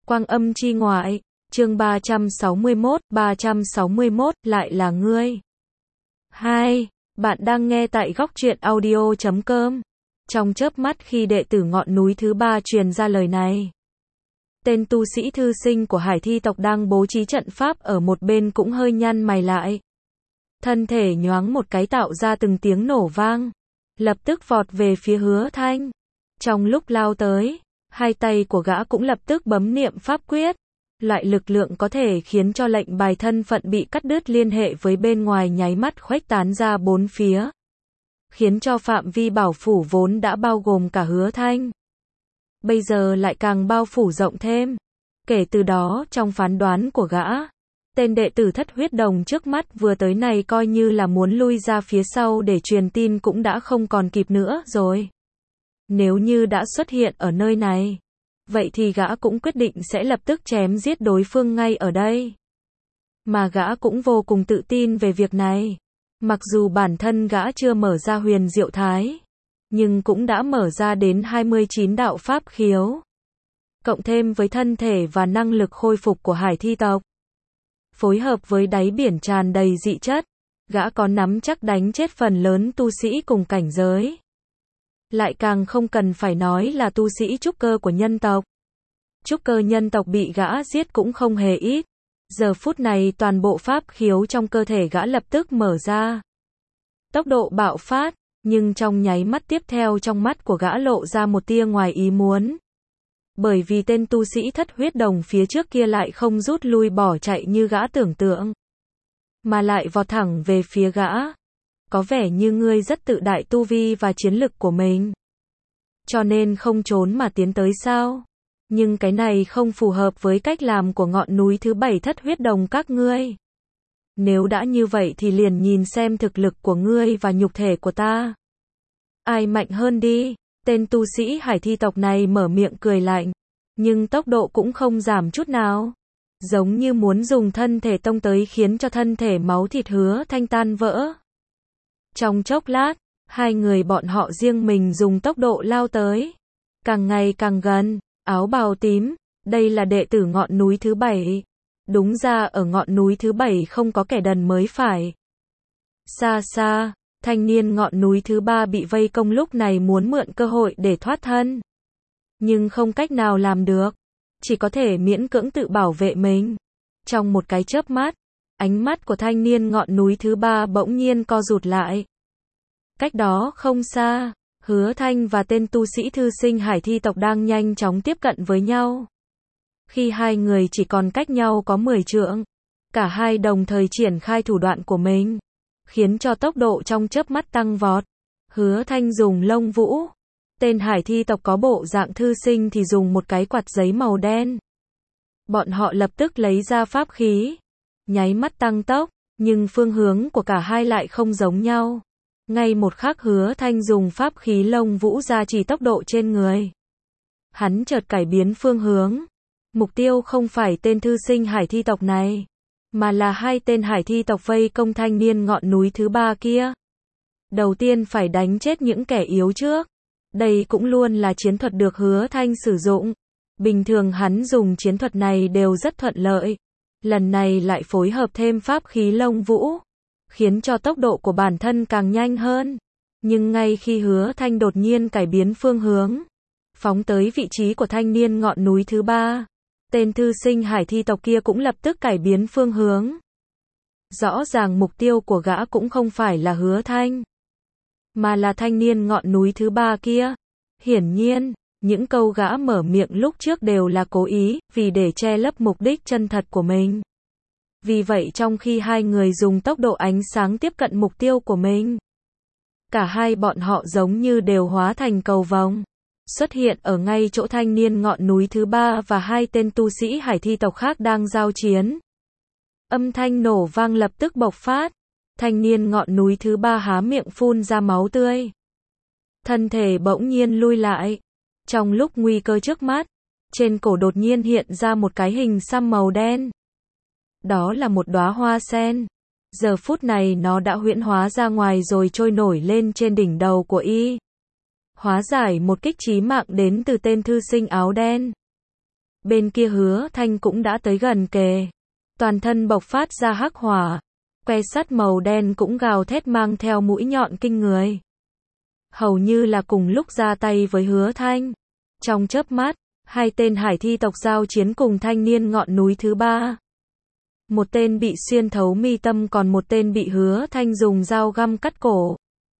Quang âm chi ngoại, chương 361, lại là ngươi. Hai, bạn đang nghe tại góc truyện audio.com. Trong chớp mắt khi đệ tử ngọn núi thứ ba truyền ra lời này, tên tu sĩ thư sinh của Hải Thi tộc đang bố trí trận pháp ở một bên cũng hơi nhăn mày lại. Thân thể nhoáng một cái tạo ra từng tiếng nổ vang, lập tức vọt về phía Hứa Thanh. Trong lúc lao tới, hai tay của gã cũng lập tức bấm niệm pháp quyết. Loại lực lượng có thể khiến cho lệnh bài thân phận bị cắt đứt liên hệ với bên ngoài nháy mắt khuếch tán ra bốn phía, khiến cho phạm vi bảo phủ vốn đã bao gồm cả Hứa Thanh, bây giờ lại càng bao phủ rộng thêm. Kể từ đó, trong phán đoán của gã, tên đệ tử thất huyết đồng trước mắt vừa tới này coi như là muốn lui ra phía sau để truyền tin cũng đã không còn kịp nữa rồi. Nếu như đã xuất hiện ở nơi này, vậy thì gã cũng quyết định sẽ lập tức chém giết đối phương ngay ở đây. Mà gã cũng vô cùng tự tin về việc này. Mặc dù bản thân gã chưa mở ra huyền diệu thái, nhưng cũng đã mở ra đến 29 đạo pháp khiếu. Cộng thêm với thân thể và năng lực khôi phục của Hải Thi tộc, phối hợp với đáy biển tràn đầy dị chất, gã có nắm chắc đánh chết phần lớn tu sĩ cùng cảnh giới. Lại càng không cần phải nói là tu sĩ trúc cơ của nhân tộc. Trúc cơ nhân tộc bị gã giết cũng không hề ít. Giờ phút này toàn bộ pháp khiếu trong cơ thể gã lập tức mở ra. Tốc độ bạo phát, nhưng trong nháy mắt tiếp theo trong mắt của gã lộ ra một tia ngoài ý muốn. Bởi vì tên tu sĩ thất huyết đồng phía trước kia lại không rút lui bỏ chạy như gã tưởng tượng, mà lại vọt thẳng về phía gã. Có vẻ như ngươi rất tự đại tu vi và chiến lực của mình, cho nên không trốn mà tiến tới sao? Nhưng cái này không phù hợp với cách làm của ngọn núi thứ 7 thất huyết đồng các ngươi. Nếu đã như vậy thì liền nhìn xem thực lực của ngươi và nhục thể của ta, ai mạnh hơn đi. Tên tu sĩ Hải Thi tộc này mở miệng cười lạnh, nhưng tốc độ cũng không giảm chút nào, giống như muốn dùng thân thể tông tới khiến cho thân thể máu thịt Hứa Thanh tan vỡ. Trong chốc lát, hai người bọn họ riêng mình dùng tốc độ lao tới, càng ngày càng gần. Áo bào tím, đây là đệ tử ngọn núi thứ 7. Đúng ra ở ngọn núi thứ 7 không có kẻ đần mới phải. Xa xa, thanh niên ngọn núi thứ 3 bị vây công lúc này muốn mượn cơ hội để thoát thân, nhưng không cách nào làm được, chỉ có thể miễn cưỡng tự bảo vệ mình. Trong một cái chớp mắt, ánh mắt của thanh niên ngọn núi thứ 3 bỗng nhiên co rụt lại. Cách đó không xa, Hứa Thanh và tên tu sĩ thư sinh Hải Thi tộc đang nhanh chóng tiếp cận với nhau. Khi hai người chỉ còn cách nhau có 10 trượng, cả hai đồng thời triển khai thủ đoạn của mình, khiến cho tốc độ trong chớp mắt tăng vọt. Hứa Thanh dùng lông vũ, tên Hải Thi tộc có bộ dạng thư sinh thì dùng một cái quạt giấy màu đen. Bọn họ lập tức lấy ra pháp khí, nháy mắt tăng tốc, nhưng phương hướng của cả hai lại không giống nhau. Ngay một khắc Hứa Thanh dùng pháp khí lông vũ gia trì tốc độ trên người, hắn chợt cải biến phương hướng. Mục tiêu không phải tên thư sinh Hải Thi tộc này, mà là hai tên Hải Thi tộc vây công thanh niên ngọn núi thứ 3 kia. Đầu tiên phải đánh chết những kẻ yếu trước. Đây cũng luôn là chiến thuật được Hứa Thanh sử dụng. Bình thường hắn dùng chiến thuật này đều rất thuận lợi. Lần này lại phối hợp thêm pháp khí lông vũ, khiến cho tốc độ của bản thân càng nhanh hơn. Nhưng ngay khi Hứa Thanh đột nhiên cải biến phương hướng, phóng tới vị trí của thanh niên ngọn núi thứ 3, tên thư sinh Hải Thi tộc kia cũng lập tức cải biến phương hướng. Rõ ràng mục tiêu của gã cũng không phải là Hứa Thanh, mà là thanh niên ngọn núi thứ 3 kia. Hiển nhiên, những câu gã mở miệng lúc trước đều là cố ý, vì để che lấp mục đích chân thật của mình. Vì vậy trong khi hai người dùng tốc độ ánh sáng tiếp cận mục tiêu của mình, cả hai bọn họ giống như đều hóa thành cầu vồng, xuất hiện ở ngay chỗ thanh niên ngọn núi thứ 3 và hai tên tu sĩ Hải Thi tộc khác đang giao chiến. Âm thanh nổ vang lập tức bộc phát, thanh niên ngọn núi thứ 3 há miệng phun ra máu tươi. Thân thể bỗng nhiên lui lại. Trong lúc nguy cơ trước mắt, trên cổ đột nhiên hiện ra một cái hình xăm màu đen. Đó là một đóa hoa sen. Giờ phút này nó đã huyễn hóa ra ngoài rồi trôi nổi lên trên đỉnh đầu của y. Hóa giải một kích chí mạng đến từ tên thư sinh áo đen. Bên kia Hứa Thanh cũng đã tới gần kề. Toàn thân bộc phát ra hắc hỏa. Que sắt màu đen cũng gào thét mang theo mũi nhọn kinh người. Hầu như là cùng lúc ra tay với Hứa Thanh. Trong chớp mắt, hai tên hải thi tộc giao chiến cùng thanh niên ngọn núi thứ ba. Một tên bị xuyên thấu mi tâm còn một tên bị Hứa Thanh dùng dao găm cắt cổ.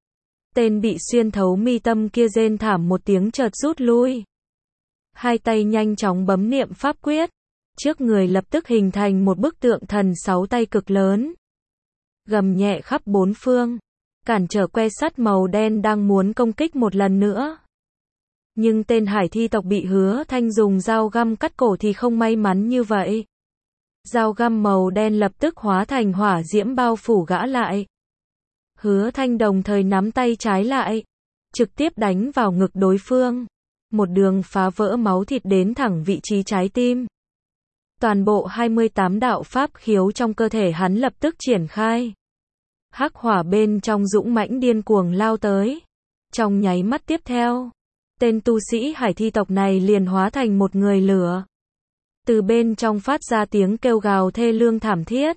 Tên bị xuyên thấu mi tâm kia rên thảm một tiếng chợt rút lui. Hai tay nhanh chóng bấm niệm pháp quyết. Trước người lập tức hình thành một bức tượng thần 6 tay cực lớn. Gầm nhẹ khắp bốn phương. Cản trở que sắt màu đen đang muốn công kích một lần nữa. Nhưng tên hải thi tộc bị Hứa Thanh dùng dao găm cắt cổ thì không may mắn như vậy. Dao găm màu đen lập tức hóa thành hỏa diễm bao phủ gã lại. Hứa Thanh đồng thời nắm tay trái lại, trực tiếp đánh vào ngực đối phương. Một đường phá vỡ máu thịt đến thẳng vị trí trái tim. Toàn bộ 28 đạo pháp khiếu trong cơ thể hắn lập tức triển khai. Hắc hỏa bên trong dũng mãnh điên cuồng lao tới. Trong nháy mắt tiếp theo, tên tu sĩ hải thi tộc này liền hóa thành một người lửa. Từ bên trong phát ra tiếng kêu gào thê lương thảm thiết.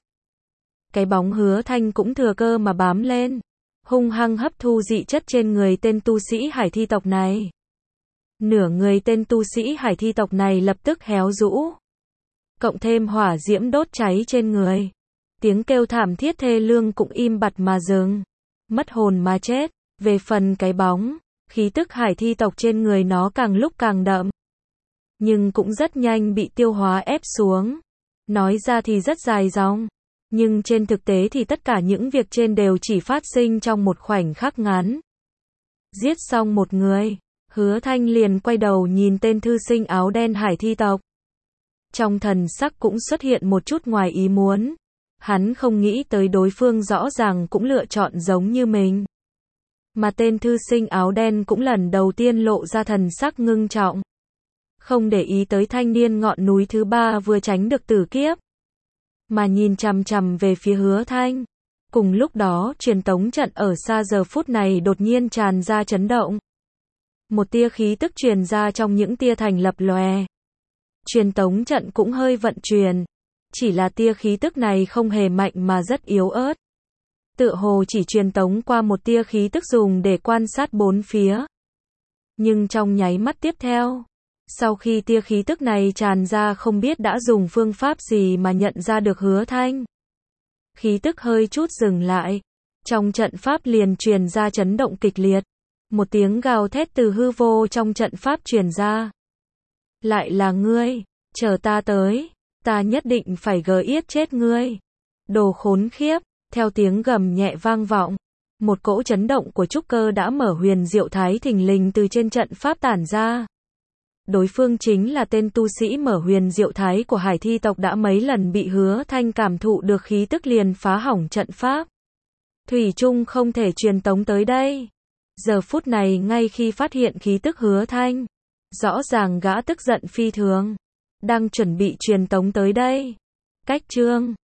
Cái bóng Hứa Thanh cũng thừa cơ mà bám lên, hung hăng hấp thu dị chất trên người tên tu sĩ hải thi tộc này. Nửa người tên tu sĩ hải thi tộc này lập tức héo rũ. Cộng thêm hỏa diễm đốt cháy trên người. Tiếng kêu thảm thiết thê lương cũng im bặt mà dừng. Mất hồn mà chết. Về phần cái bóng, khí tức hải thi tộc trên người nó càng lúc càng đậm. Nhưng cũng rất nhanh bị tiêu hóa ép xuống. Nói ra thì rất dài dòng. Nhưng trên thực tế thì tất cả những việc trên đều chỉ phát sinh trong một khoảnh khắc ngắn. Giết xong một người, Hứa Thanh liền quay đầu nhìn tên thư sinh áo đen hải thi tộc. Trong thần sắc cũng xuất hiện một chút ngoài ý muốn. Hắn không nghĩ tới đối phương rõ ràng cũng lựa chọn giống như mình. Mà tên thư sinh áo đen cũng lần đầu tiên lộ ra thần sắc ngưng trọng. Không để ý tới thanh niên ngọn núi thứ ba vừa tránh được tử kiếp. Mà nhìn chằm chằm về phía Hứa Thanh. Cùng lúc đó truyền tống trận ở xa giờ phút này đột nhiên tràn ra chấn động. Một tia khí tức truyền ra trong những tia thành lập lòe. Truyền tống trận cũng hơi vận chuyển. Chỉ là tia khí tức này không hề mạnh mà rất yếu ớt. Tựa hồ chỉ truyền tống qua một tia khí tức dùng để quan sát bốn phía. Nhưng trong nháy mắt tiếp theo, sau khi tia khí tức này tràn ra không biết đã dùng phương pháp gì mà nhận ra được Hứa Thanh. Khí tức hơi chút dừng lại. Trong trận pháp liền truyền ra chấn động kịch liệt. Một tiếng gào thét từ hư vô trong trận pháp truyền ra. Lại là ngươi, chờ ta tới, ta nhất định phải yết chết ngươi. Đồ khốn khiếp, theo tiếng gầm nhẹ vang vọng. Một cỗ chấn động của trúc cơ đã mở huyền diệu thái thình lình từ trên trận pháp tản ra. Đối phương chính là tên tu sĩ mở huyền diệu thái của hải thi tộc đã mấy lần bị Hứa Thanh cảm thụ được khí tức liền phá hỏng trận pháp. Thủy chung không thể truyền tống tới đây. Giờ phút này ngay khi phát hiện khí tức Hứa Thanh, rõ ràng gã tức giận phi thường. Đang chuẩn bị truyền tống tới đây. Cách chương